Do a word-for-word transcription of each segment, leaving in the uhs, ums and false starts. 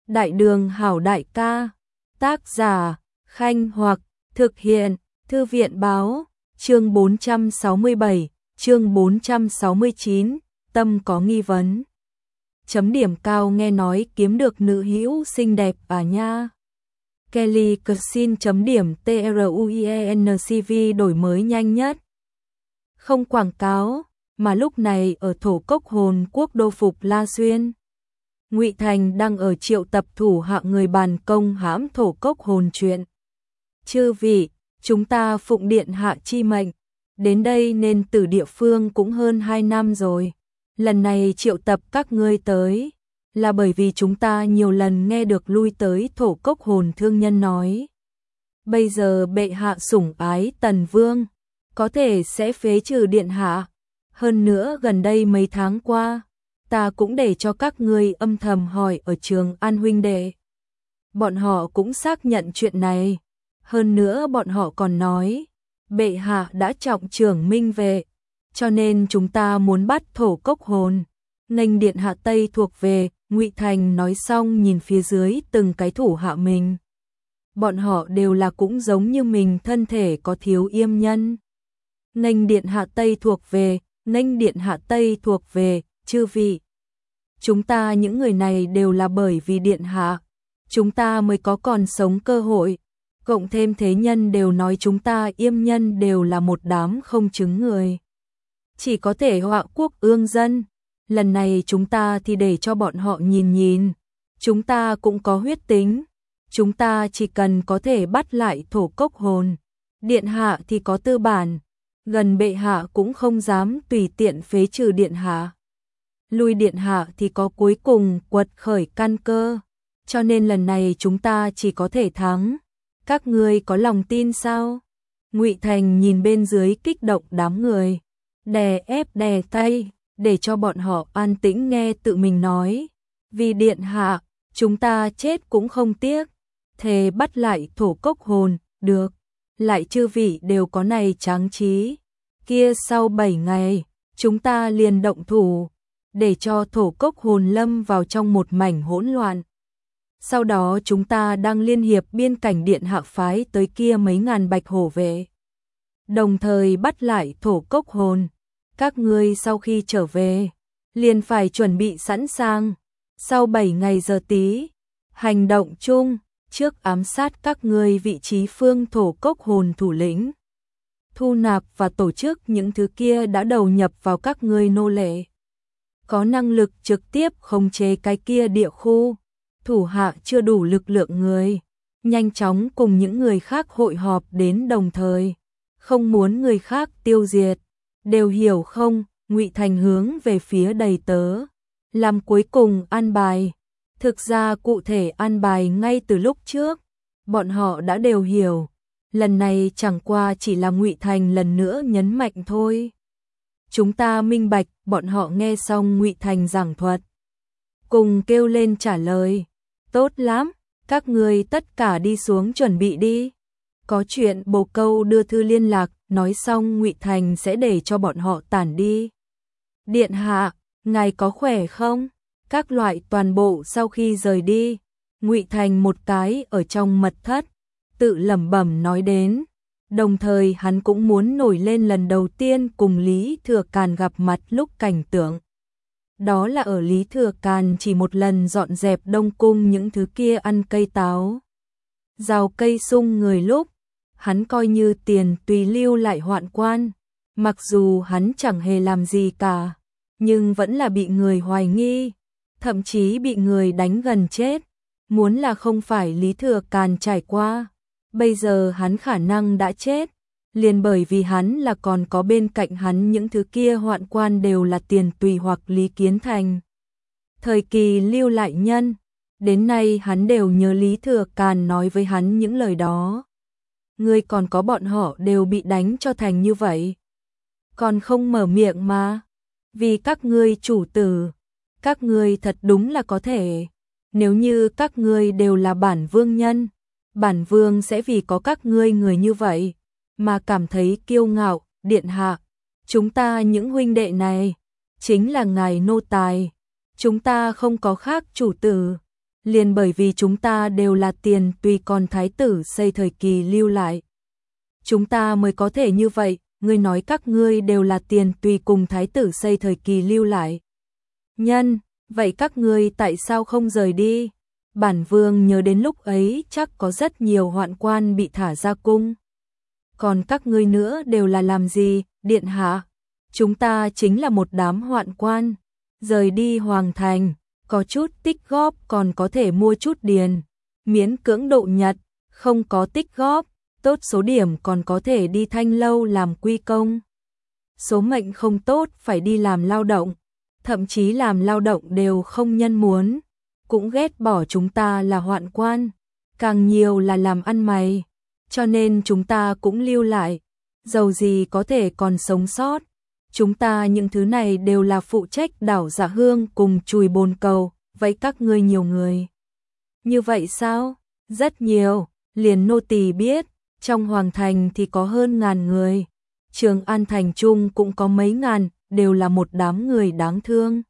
Đại đường hảo đại ca, tác giả, Khanh Hoặc, thực hiện, Thư viện báo, chương bốn trăm sáu mươi bảy, chương bốn trăm sáu mươi chín, tâm có nghi vấn. Chấm điểm cao nghe nói kiếm được nữ hữu xinh đẹp à nha. Kelly Clarkson chấm điểm truencv đổi mới nhanh nhất. Không quảng cáo, mà lúc này ở thổ cốc hồn quốc đô Phục La Xuyên. Ngụy Thành đang ở triệu tập thủ hạ người bàn công hãm thổ cốc hồn chuyện. Chư vị, chúng ta phụng điện hạ chi mệnh, đến đây nên từ địa phương cũng hơn hai năm rồi. Lần này triệu tập các ngươi tới, là bởi vì chúng ta nhiều lần nghe được lui tới thổ cốc hồn thương nhân nói. Bây giờ bệ hạ sủng ái Tần Vương, có thể sẽ phế trừ điện hạ. Hơn nữa gần đây mấy tháng qua, ta cũng để cho các ngươi âm thầm hỏi ở Trường An huynh đệ. Bọn họ cũng xác nhận chuyện này. Hơn nữa bọn họ còn nói, bệ hạ đã trọng trưởng minh về, cho nên chúng ta muốn bắt thổ cốc hồn. Nghênh điện hạ Tây thuộc về, Ngụy Thành nói xong nhìn phía dưới từng cái thủ hạ mình. Bọn họ đều là cũng giống như mình thân thể có thiếu yêm nhân. Nghênh điện hạ Tây thuộc về, nghênh điện hạ Tây thuộc về, chư vị. Chúng ta những người này đều là bởi vì điện hạ, chúng ta mới có còn sống cơ hội. Cộng thêm thế nhân đều nói chúng ta yêm nhân đều là một đám không chứng người. Chỉ có thể họa quốc ương dân. Lần này chúng ta thì để cho bọn họ nhìn nhìn. Chúng ta cũng có huyết tính. Chúng ta chỉ cần có thể bắt lại thổ cốc hồn. Điện hạ thì có tư bản. Gần bệ hạ cũng không dám tùy tiện phế trừ điện hạ. Lui điện hạ thì có cuối cùng quật khởi căn cơ. Cho nên lần này chúng ta chỉ có thể thắng. Các ngươi có lòng tin sao? Ngụy Thành nhìn bên dưới kích động đám người, đè ép đè tay, để cho bọn họ an tĩnh nghe tự mình nói. Vì điện hạ, chúng ta chết cũng không tiếc. Thề bắt lại thổ cốc hồn, được. Lại chư vị đều có này tráng trí. Kia sau bảy ngày, chúng ta liền động thủ, để cho thổ cốc hồn lâm vào trong một mảnh hỗn loạn. Sau đó chúng ta đang liên hiệp biên cảnh điện hạ phái tới kia mấy ngàn bạch hổ vệ. Đồng thời bắt lại thổ cốc hồn. Các ngươi sau khi trở về, liền phải chuẩn bị sẵn sàng. Sau bảy ngày giờ tí, hành động chung, trước ám sát các ngươi vị trí phương thổ cốc hồn thủ lĩnh. Thu nạp và tổ chức những thứ kia đã đầu nhập vào các ngươi nô lệ. Có năng lực trực tiếp khống chế cái kia địa khu. Thủ hạ chưa đủ lực lượng người, nhanh chóng cùng những người khác hội họp đến đồng thời, không muốn người khác tiêu diệt, đều hiểu không? Ngụy Thành hướng về phía đầy tớ, làm cuối cùng an bài. Thực ra cụ thể an bài ngay từ lúc trước, bọn họ đã đều hiểu, lần này chẳng qua chỉ là Ngụy Thành lần nữa nhấn mạnh thôi. Chúng ta minh bạch, bọn họ nghe xong Ngụy Thành giảng thuật, cùng kêu lên trả lời. Tốt lắm, các người tất cả đi xuống chuẩn bị đi. Có chuyện bồ câu đưa thư liên lạc, nói xong Ngụy Thành sẽ để cho bọn họ tản đi. Điện hạ, ngài có khỏe không? Các loại toàn bộ sau khi rời đi, Ngụy Thành một cái ở trong mật thất, tự lẩm bẩm nói đến. Đồng thời hắn cũng muốn nổi lên lần đầu tiên cùng Lý Thừa Càn gặp mặt lúc cảnh tượng. Đó là ở Lý Thừa Càn chỉ một lần dọn dẹp Đông Cung những thứ kia ăn cây táo, rào cây sung người lúc, hắn coi như tiền tùy lưu lại hoạn quan. Mặc dù hắn chẳng hề làm gì cả, nhưng vẫn là bị người hoài nghi, thậm chí bị người đánh gần chết. Muốn là không phải Lý Thừa Càn trải qua, bây giờ hắn khả năng đã chết. Liền bởi vì hắn là còn có bên cạnh hắn những thứ kia hoạn quan đều là tiền tùy hoặc Lý Kiến Thành. Thời kỳ lưu lại nhân, đến nay hắn đều nhớ Lý Thừa Càn nói với hắn những lời đó. Ngươi còn có bọn họ đều bị đánh cho thành như vậy. Còn không mở miệng mà. Vì các ngươi chủ tử, các ngươi thật đúng là có thể. Nếu như các ngươi đều là bản vương nhân, bản vương sẽ vì có các ngươi người như vậy mà cảm thấy kiêu ngạo. Điện hạ, chúng ta những huynh đệ này chính là ngài nô tài, chúng ta không có khác chủ tử. liền bởi vì chúng ta đều là tiền tùy còn thái tử xây thời kỳ lưu lại. Chúng ta mới có thể như vậy, ngươi nói các ngươi đều là tiền tùy cùng thái tử xây thời kỳ lưu lại. Nhân, vậy các ngươi tại sao không rời đi? Bản vương nhớ đến lúc ấy chắc có rất nhiều hoạn quan bị thả ra cung. Còn các ngươi nữa đều là làm gì, điện hạ? Chúng ta chính là một đám hoạn quan, rời đi hoàng thành, có chút tích góp còn có thể mua chút điền, miễn cưỡng độ nhật, không có tích góp, tốt số điểm còn có thể đi thanh lâu làm quy công. Số mệnh không tốt phải đi làm lao động, thậm chí làm lao động đều không nhân muốn, cũng ghét bỏ chúng ta là hoạn quan, càng nhiều là làm ăn mày, cho nên chúng ta cũng lưu lại, dầu gì có thể còn sống sót. Chúng ta những thứ này đều là phụ trách đảo Dạ Hương cùng chùi bồn cầu, vậy các ngươi nhiều người. Như vậy sao? Rất nhiều, liền nô tỳ biết, trong hoàng thành thì có hơn ngàn người, Trường An thành trung cũng có mấy ngàn, đều là một đám người đáng thương.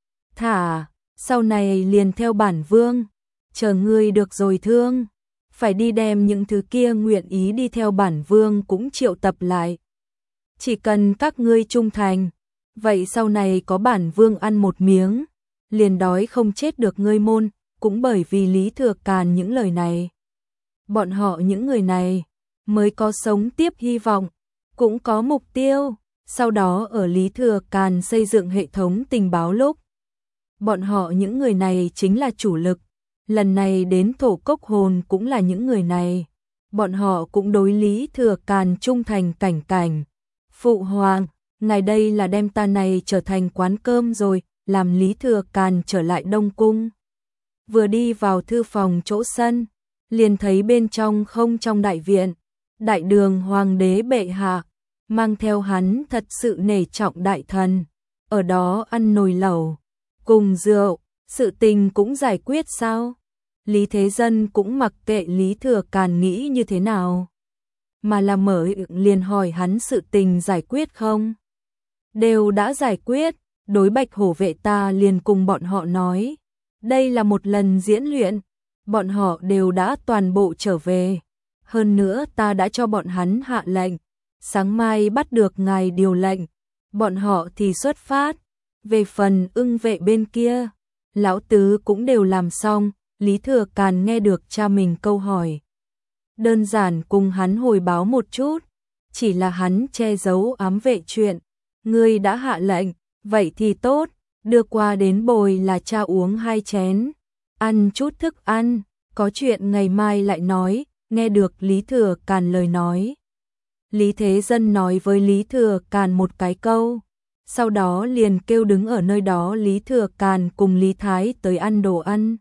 Thả, sau này liền theo bản vương, chờ ngươi được rồi thương, phải đi đem những thứ kia nguyện ý đi theo bản vương cũng triệu tập lại. Chỉ cần các ngươi trung thành, vậy sau này có bản vương ăn một miếng, liền đói không chết được ngươi môn, cũng bởi vì Lý Thừa Càn những lời này. Bọn họ những người này mới có sống tiếp hy vọng, cũng có mục tiêu, sau đó ở Lý Thừa Càn xây dựng hệ thống tình báo lúc. Bọn họ những người này chính là chủ lực, lần này đến Thổ Cốc Hồn cũng là những người này, bọn họ cũng đối Lý Thừa Càn trung thành cảnh cảnh. Phụ hoàng, ngài đây là đem ta này trở thành quán cơm rồi, làm Lý Thừa Càn trở lại Đông Cung. Vừa đi vào thư phòng chỗ sân, liền thấy bên trong không trong đại viện, đại đường hoàng đế bệ hạ, mang theo hắn thật sự nể trọng đại thần, ở đó ăn nồi lẩu, cùng rượu, sự tình cũng giải quyết sao? Lý Thế Dân cũng mặc kệ Lý Thừa Càn nghĩ như thế nào, mà là mở liền hỏi hắn sự tình giải quyết không? Đều đã giải quyết, đối Bạch Hổ vệ ta liền cùng bọn họ nói, đây là một lần diễn luyện, bọn họ đều đã toàn bộ trở về, hơn nữa ta đã cho bọn hắn hạ lệnh, sáng mai bắt được ngài điều lệnh, bọn họ thì xuất phát. Về phần Ưng vệ bên kia, lão tứ cũng đều làm xong. Lý Thừa Càn nghe được cha mình câu hỏi, đơn giản cùng hắn hồi báo một chút, chỉ là hắn che giấu ám vệ chuyện, ngươi đã hạ lệnh, vậy thì tốt, đưa qua đến bồi là cha uống hai chén, ăn chút thức ăn, có chuyện ngày mai lại nói. Nghe được Lý Thừa Càn lời nói, Lý Thế Dân nói với Lý Thừa Càn một cái câu, sau đó liền kêu đứng ở nơi đó Lý Thừa Càn cùng Lý Thái tới ăn đồ ăn.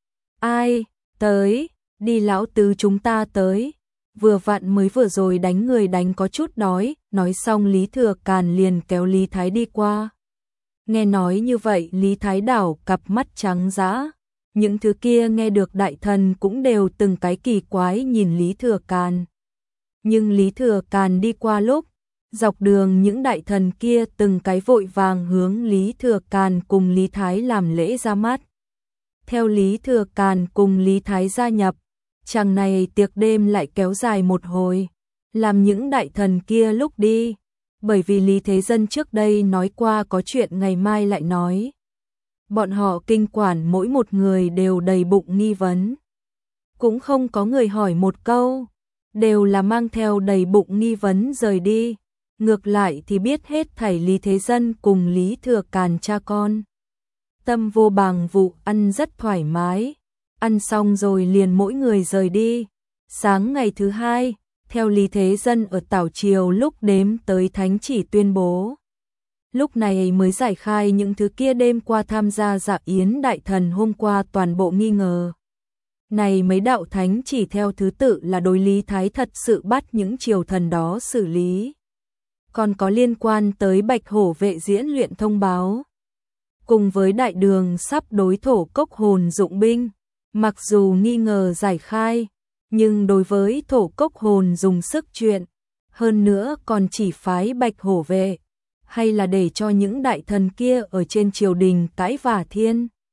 Ai, tới, đi lão tứ chúng ta tới, vừa vặn mới vừa rồi đánh người đánh có chút đói, nói xong Lý Thừa Càn liền kéo Lý Thái đi qua. Nghe nói như vậy Lý Thái đảo cặp mắt trắng dã, những thứ kia nghe được đại thần cũng đều từng cái kỳ quái nhìn Lý Thừa Càn. Nhưng Lý Thừa Càn đi qua lúc, dọc đường những đại thần kia từng cái vội vàng hướng Lý Thừa Càn cùng Lý Thái làm lễ ra mắt. Theo Lý Thừa Càn cùng Lý Thái gia nhập, chàng này tiệc đêm lại kéo dài một hồi, làm những đại thần kia lúc đi, bởi vì Lý Thế Dân trước đây nói qua có chuyện ngày mai lại nói. Bọn họ kinh quản mỗi một người đều đầy bụng nghi vấn. Cũng không có người hỏi một câu, đều là mang theo đầy bụng nghi vấn rời đi. Ngược lại thì biết hết thảy Lý Thế Dân cùng Lý Thừa Càn cha con. Tâm vô bàng vụ ăn rất thoải mái. Ăn xong rồi liền mỗi người rời đi. Sáng ngày thứ hai, theo Lý Thế Dân ở Tảo Triều lúc đếm tới thánh chỉ tuyên bố. Lúc này mới giải khai những thứ kia đêm qua tham gia dạ yến đại thần hôm qua toàn bộ nghi ngờ. Này mấy đạo thánh chỉ theo thứ tự là đối Lý Thái thật sự bắt những triều thần đó xử lý. Còn có liên quan tới Bạch Hổ vệ diễn luyện thông báo. Cùng với đại đường sắp đối Thổ Cốc Hồn dụng binh, mặc dù nghi ngờ giải khai, nhưng đối với Thổ Cốc Hồn dùng sức chuyện, hơn nữa còn chỉ phái Bạch Hổ vệ, hay là để cho những đại thần kia ở trên triều đình cãi vả thiên.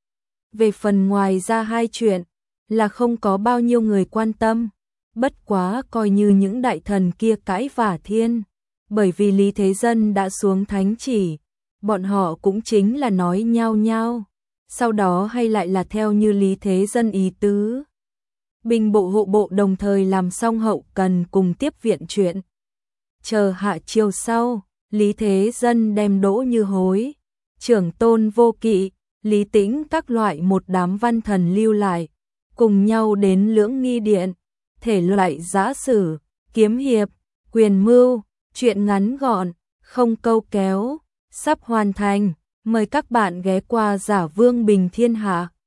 Về phần ngoài ra hai chuyện là không có bao nhiêu người quan tâm, bất quá coi như những đại thần kia cãi vả thiên, bởi vì Lý Thế Dân đã xuống thánh chỉ, bọn họ cũng chính là nói nhau nhau, sau đó hay lại là theo như Lý Thế Dân ý tứ. Binh bộ hộ bộ đồng thời làm xong hậu cần cùng tiếp viện chuyện. Chờ hạ chiều sau, Lý Thế Dân đem Đỗ Như Hối, Trưởng Tôn Vô Kỵ, Lý Tĩnh các loại một đám văn thần lưu lại, cùng nhau đến Lưỡng Nghi Điện, thể loại giã sử, kiếm hiệp, quyền mưu, chuyện ngắn gọn, không câu kéo, sắp hoàn thành, mời các bạn ghé qua Giả Vương Bình Thiên Hạ.